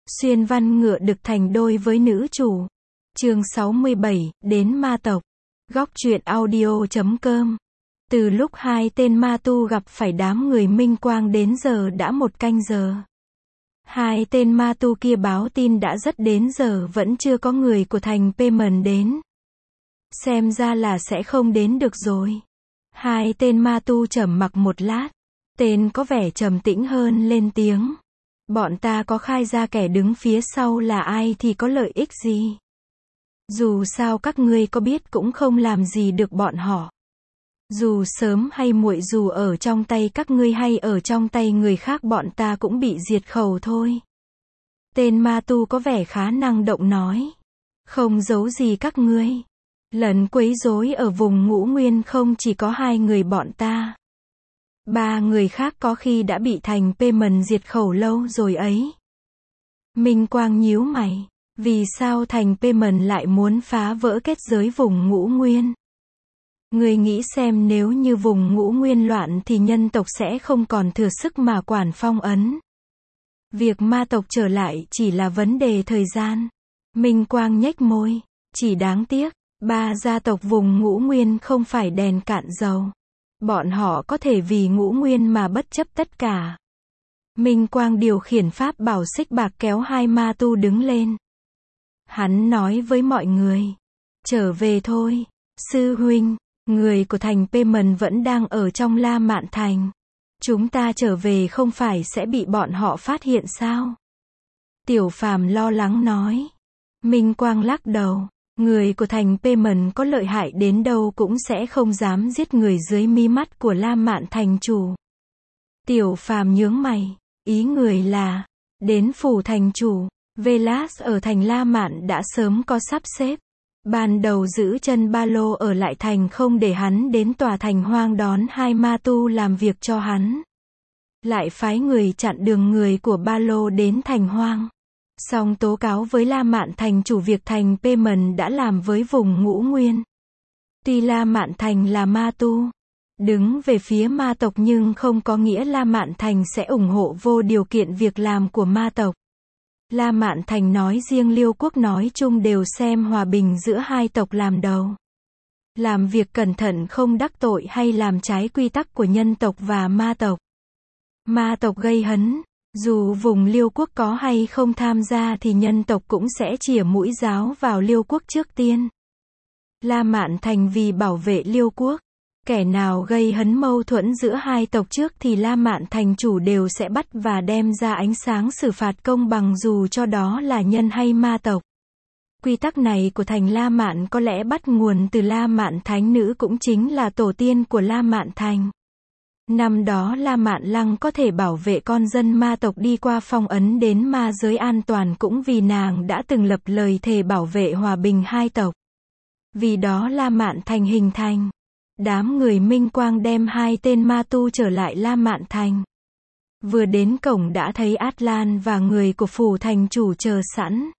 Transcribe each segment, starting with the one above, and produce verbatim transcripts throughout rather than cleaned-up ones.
Xuyên văn ngựa đực thành đôi với nữ chủ. Chương sáu mươi bảy, đến ma tộc. Góc truyện audio chấm com. Từ lúc hai tên ma tu gặp phải đám người Minh Quang đến giờ đã một canh giờ. Hai tên ma tu kia báo tin đã rất đến giờ vẫn chưa có người của thành Payment đến. Xem ra là sẽ không đến được rồi. Hai tên ma tu trầm mặc một lát. Tên có vẻ trầm tĩnh hơn lên tiếng. Bọn ta có khai ra kẻ đứng phía sau là ai thì có lợi ích gì? Dù sao các ngươi có biết cũng không làm gì được bọn họ. Dù sớm hay muộn, dù ở trong tay các ngươi hay ở trong tay người khác, bọn ta cũng bị diệt khẩu thôi. Tên ma tu có vẻ khá năng động nói. Không giấu gì các ngươi. Lần quấy rối ở vùng Ngũ Nguyên không chỉ có hai người bọn ta. Ba người khác có khi đã bị thành Payment diệt khẩu lâu rồi ấy. Minh Quang nhíu mày. Vì sao thành Payment lại muốn phá vỡ kết giới vùng Ngũ Nguyên? Người nghĩ xem, nếu như vùng Ngũ Nguyên loạn thì nhân tộc sẽ không còn thừa sức mà quản phong ấn. Việc ma tộc trở lại chỉ là vấn đề thời gian. Minh Quang nhếch môi. Chỉ đáng tiếc, ba gia tộc vùng Ngũ Nguyên không phải đèn cạn dầu. Bọn họ có thể vì Ngũ Nguyên mà bất chấp tất cả. Minh Quang điều khiển pháp bảo xích bạc kéo hai ma tu đứng lên. Hắn nói với mọi người. Trở về thôi. Sư huynh, người của thành Payment vẫn đang ở trong La Mạn Thành. Chúng ta trở về không phải sẽ bị bọn họ phát hiện sao? Tiểu Phàm lo lắng nói. Minh Quang lắc đầu. Người của thành Payment có lợi hại đến đâu cũng sẽ không dám giết người dưới mí mắt của La Mạn Thành chủ. Tiểu Phàm nhướng mày. Ý người là, đến phủ thành chủ. Velas ở thành La Mạn đã sớm có sắp xếp. Ban đầu giữ chân ba lô ở lại thành không để hắn đến tòa thành hoang đón hai ma tu làm việc cho hắn. Lại phái người chặn đường người của ba lô đến thành hoang. Xong tố cáo với La Mạn Thành chủ việc thành Payment đã làm với vùng Ngũ Nguyên. Tuy La Mạn Thành là ma tu, đứng về phía ma tộc, nhưng không có nghĩa La Mạn Thành sẽ ủng hộ vô điều kiện việc làm của ma tộc. La Mạn Thành nói riêng, Liêu quốc nói chung đều xem hòa bình giữa hai tộc làm đầu. Làm việc cẩn thận, không đắc tội hay làm trái quy tắc của nhân tộc và ma tộc. Ma tộc gây hấn, dù vùng Liêu quốc có hay không tham gia thì nhân tộc cũng sẽ chĩa mũi giáo vào Liêu quốc trước tiên. La Mạn Thành vì bảo vệ Liêu quốc, kẻ nào gây hấn mâu thuẫn giữa hai tộc trước thì La Mạn Thành chủ đều sẽ bắt và đem ra ánh sáng xử phạt công bằng, dù cho đó là nhân hay ma tộc. Quy tắc này của thành La Mạn có lẽ bắt nguồn từ La Mạn Thánh Nữ, cũng chính là tổ tiên của La Mạn Thành. Năm đó La Mạn Lăng có thể bảo vệ con dân ma tộc đi qua phong ấn đến ma giới an toàn cũng vì nàng đã từng lập lời thề bảo vệ hòa bình hai tộc. Vì đó La Mạn Thành hình thành. Đám người Minh Quang đem hai tên ma tu trở lại La Mạn Thành. Vừa đến cổng đã thấy Atlan và người của phủ thành chủ chờ sẵn.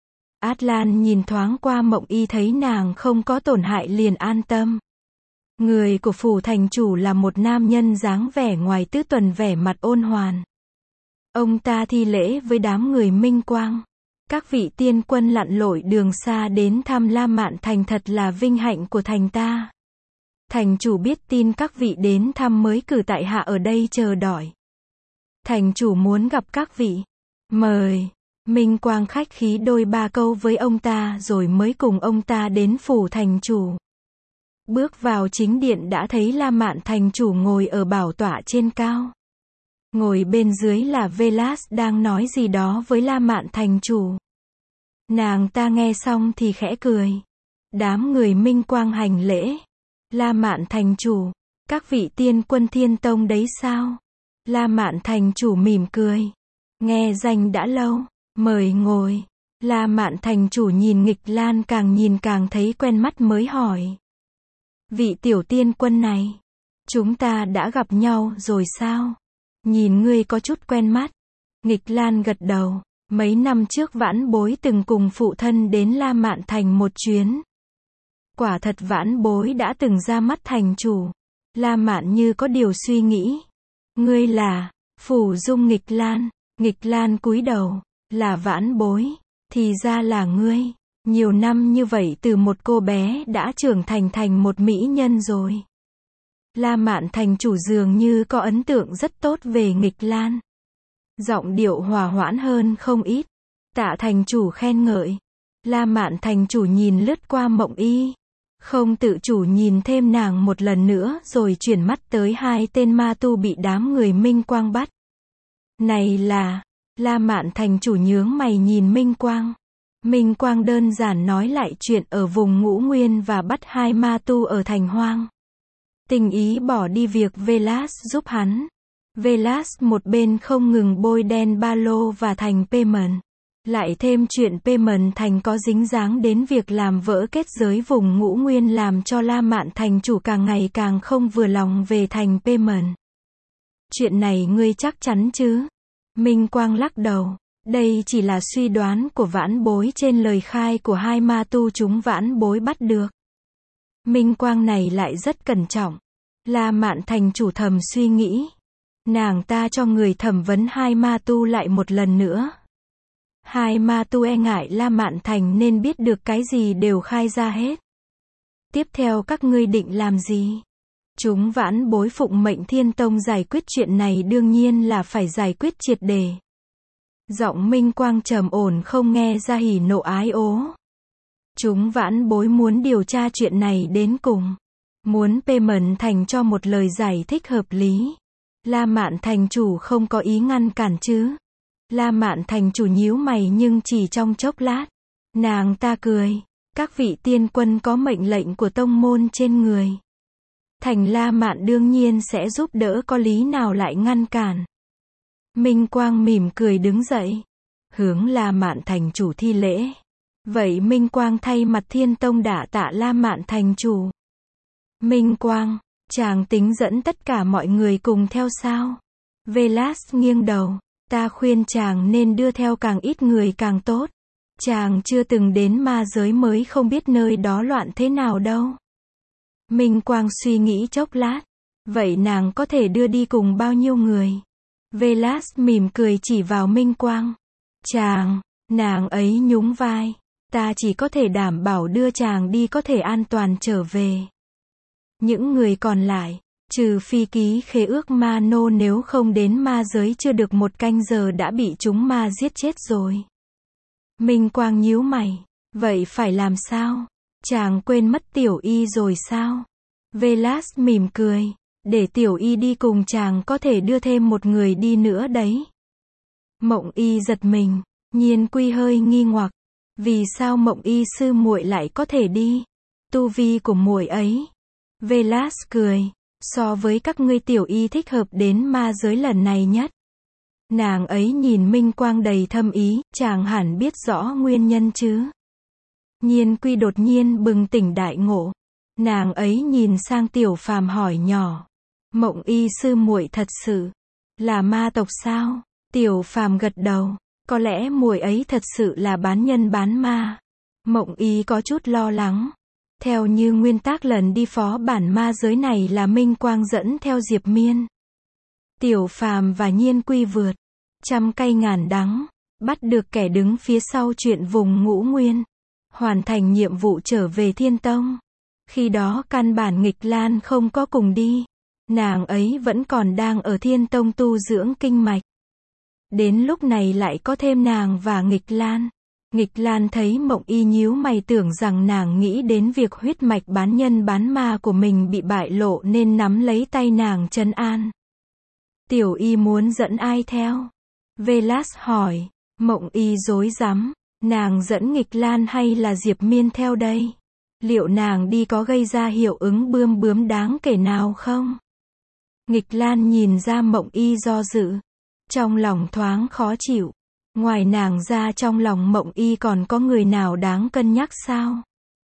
Atlan nhìn thoáng qua Mộng Y, thấy nàng không có tổn hại liền an tâm. Người của phủ thành chủ là một nam nhân dáng vẻ ngoài tứ tuần, vẻ mặt ôn hoàn. Ông ta thi lễ với đám người Minh Quang. Các vị tiên quân lặn lội đường xa đến thăm La Mạn Thành thật là vinh hạnh của thành ta. Thành chủ biết tin các vị đến thăm mới cử tại hạ ở đây chờ đợi. Thành chủ muốn gặp các vị. Mời. Minh Quang khách khí đôi ba câu với ông ta rồi mới cùng ông ta đến phủ thành chủ. Bước vào chính điện đã thấy La Mạn Thành chủ ngồi ở bảo tọa trên cao. Ngồi bên dưới là Velas đang nói gì đó với La Mạn Thành chủ. Nàng ta nghe xong thì khẽ cười. Đám người Minh Quang hành lễ. La Mạn Thành chủ, các vị tiên quân Thiên Tông đấy sao? La Mạn Thành chủ mỉm cười. Nghe danh đã lâu, mời ngồi. La Mạn Thành chủ nhìn Nghịch Lan, càng nhìn càng thấy quen mắt mới hỏi. Vị tiểu tiên quân này, chúng ta đã gặp nhau rồi sao? Nhìn ngươi có chút quen mắt. Nghịch Lan gật đầu. Mấy năm trước vãn bối từng cùng phụ thân đến La Mạn Thành một chuyến. Quả thật vãn bối đã từng ra mắt thành chủ. La Mạn như có điều suy nghĩ. Ngươi là Phủ Dung Nghịch Lan. Nghịch Lan cúi đầu. Là Vãn Bối. Thì ra là ngươi. Nhiều năm như vậy từ một cô bé đã trưởng thành thành một mỹ nhân rồi. La Mạn thành chủ dường như có ấn tượng rất tốt về Nghịch Lan. Giọng điệu hòa hoãn hơn không ít. Tạ thành chủ khen ngợi. La Mạn thành chủ nhìn lướt qua Mộng Y. Không tự chủ nhìn thêm nàng một lần nữa rồi chuyển mắt tới hai tên ma tu bị đám người Minh Quang bắt. Này là... La Mạn thành chủ nhướng mày nhìn Minh Quang. Minh Quang đơn giản nói lại chuyện ở vùng Ngũ Nguyên và bắt hai ma tu ở thành hoang. Tình ý bỏ đi việc Velas giúp hắn. Velas một bên không ngừng bôi đen ba lô và thành Payment. Lại thêm chuyện Payment thành có dính dáng đến việc làm vỡ kết giới vùng Ngũ Nguyên làm cho La Mạn thành chủ càng ngày càng không vừa lòng về thành Payment. Chuyện này ngươi chắc chắn chứ? Minh Quang lắc đầu. Đây chỉ là suy đoán của Vãn Bối trên lời khai của hai ma tu chúng Vãn Bối bắt được. Minh Quang này lại rất cẩn trọng. La Mạn thành chủ thầm suy nghĩ. Nàng ta cho người thẩm vấn hai ma tu lại một lần nữa. Hai ma tu e ngại La Mạn thành nên biết được cái gì đều khai ra hết. Tiếp theo các ngươi định làm gì? Chúng Vãn Bối phụng mệnh Thiên Tông giải quyết chuyện này đương nhiên là phải giải quyết triệt để. Giọng Minh Quang trầm ổn không nghe ra hỉ nộ ái ố. Chúng Vãn Bối muốn điều tra chuyện này đến cùng. Muốn Payment thành cho một lời giải thích hợp lý. La Mạn thành chủ không có ý ngăn cản chứ? La Mạn thành chủ nhíu mày nhưng chỉ trong chốc lát. Nàng ta cười. Các vị tiên quân có mệnh lệnh của tông môn trên người. Thành La Mạn đương nhiên sẽ giúp đỡ, có lý nào lại ngăn cản. Minh Quang mỉm cười đứng dậy. Hướng La Mạn thành chủ thi lễ. Vậy Minh Quang thay mặt Thiên Tông đả tạ La Mạn thành chủ. Minh Quang, chàng tính dẫn tất cả mọi người cùng theo sao? Velas nghiêng đầu. Ta khuyên chàng nên đưa theo càng ít người càng tốt. Chàng chưa từng đến ma giới mới không biết nơi đó loạn thế nào đâu. Minh Quang suy nghĩ chốc lát. Vậy nàng có thể đưa đi cùng bao nhiêu người? Velas mỉm cười chỉ vào Minh Quang. Chàng, nàng ấy nhún vai. Ta chỉ có thể đảm bảo đưa chàng đi có thể an toàn trở về. Những người còn lại, trừ phi ký khế ước ma nô, nếu không đến ma giới chưa được một canh giờ đã bị chúng ma giết chết rồi. Minh Quang nhíu mày. Vậy phải làm sao? Chàng quên mất Tiểu Y rồi sao? Velas mỉm cười. Để Tiểu Y đi cùng chàng, có thể đưa thêm một người đi nữa đấy. Mộng Y giật mình. Nhiên Quy hơi nghi hoặc. Vì sao Mộng Y sư muội lại có thể đi? Tu vi của muội ấy. Velas cười. So với các ngươi Tiểu Y thích hợp đến ma giới lần này nhất. Nàng ấy nhìn Minh Quang đầy thâm ý. Chàng hẳn biết rõ nguyên nhân chứ? Nhiên Quy đột nhiên bừng tỉnh đại ngộ. Nàng ấy nhìn sang Tiểu Phàm hỏi nhỏ. Mộng Y sư muội thật sự là ma tộc sao? Tiểu Phàm gật đầu. Có lẽ muội ấy thật sự là bán nhân bán ma. Mộng Y có chút lo lắng. Theo như nguyên tắc lần đi phó bản ma giới này là Minh Quang dẫn theo Diệp Miên. Tiểu Phàm và Nhiên Quy vượt trăm cây ngàn đắng, bắt được kẻ đứng phía sau chuyện vùng Ngũ Nguyên, hoàn thành nhiệm vụ trở về Thiên Tông. Khi đó căn bản Nghịch Lan không có cùng đi. Nàng ấy vẫn còn đang ở Thiên Tông tu dưỡng kinh mạch. Đến lúc này lại có thêm nàng và Nghịch Lan. Nghịch Lan thấy Mộng Y nhíu mày tưởng rằng nàng nghĩ đến việc huyết mạch bán nhân bán ma của mình bị bại lộ nên nắm lấy tay nàng trấn an. Tiểu Y muốn dẫn ai theo? Velas hỏi. Mộng Y rối rắm. Nàng dẫn Nghịch Lan hay là Diệp Miên theo đây? Liệu nàng đi có gây ra hiệu ứng bươm bướm đáng kể nào không? Nghịch Lan nhìn ra Mộng Y do dự. Trong lòng thoáng khó chịu. Ngoài nàng ra trong lòng Mộng Y còn có người nào đáng cân nhắc sao?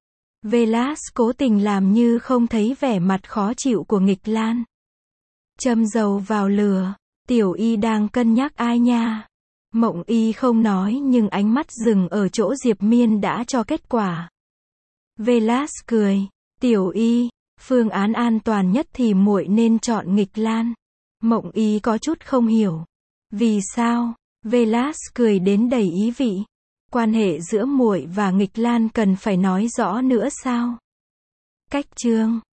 Velas cố tình làm như không thấy vẻ mặt khó chịu của Nghịch Lan. Châm dầu vào lửa. Tiểu Y đang cân nhắc ai nha? Mộng Y không nói nhưng ánh mắt dừng ở chỗ Diệp Miên đã cho kết quả. Velas cười. Tiểu Y, phương án an toàn nhất thì muội nên chọn Nghịch Lan. Mộng Y có chút không hiểu. Vì sao? Velas cười đến đầy ý vị. Quan hệ giữa muội và Nghịch Lan cần phải nói rõ nữa sao? Cách chương